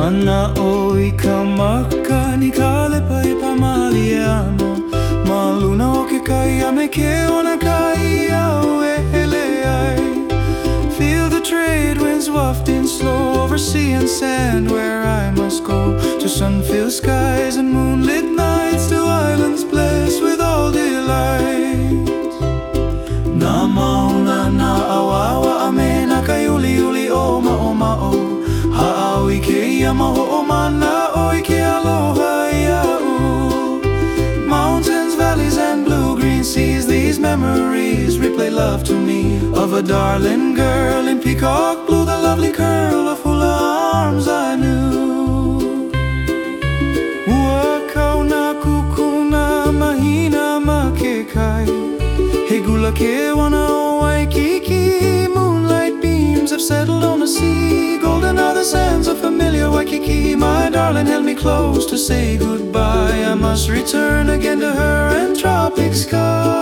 Mana oi ka maka ni ka lepa e pamaliano. Ma luna o ke kai a me ke ona kai au e hele ai. Feel the trade winds wafting slow over sea and sand, where I must go to sun-filled skies and moonlit nights, to islands blessed with all delights. Na mauna na awawa ame na ka uli uli o ma'o ha'awi ke ia maho o mana oi ke aloha ia'u. Mountains, valleys and blue-green seas, these memories replay love to me of a darling girl in peacock blue, the lovely curl of hula arms I knew. Ua kauna kukuna mahina ma ke kai, he gula ke wana o Waikiki. Moonlight beams have settled on the sea, golden are the sands of familiar Waikiki. My darling held me close to say goodbye. I must return again to her and tropic sky.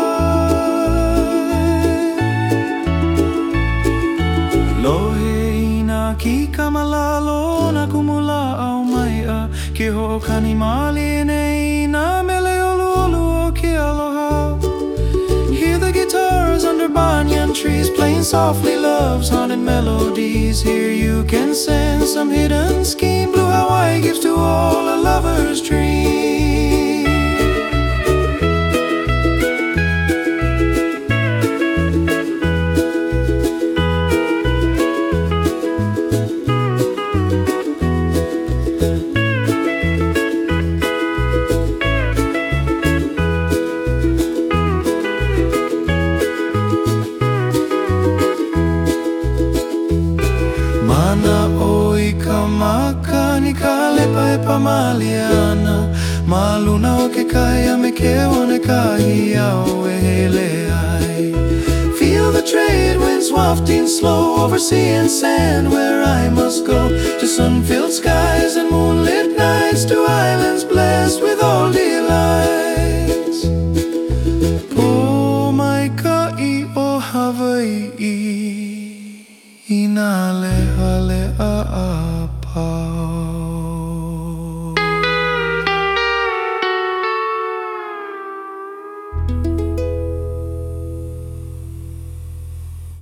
Lohe ina ki kamalalo na kumula au maia, ke ho'okani mali nei na mele olu olu o ke aloha. Hear the guitars under banyan trees playing softly love's haunted melodies. Here you can sense some hidden scheme blue Hawaii gives to all a lover's dream. Mana oi ka maka ni ka lepa e pamaliana. Ma luna o ke kai a me ke one kahi au e hele ai. Feel the trade winds wafting slow over sea and sand, where I must go to sun-filled skies and moonlit nights, to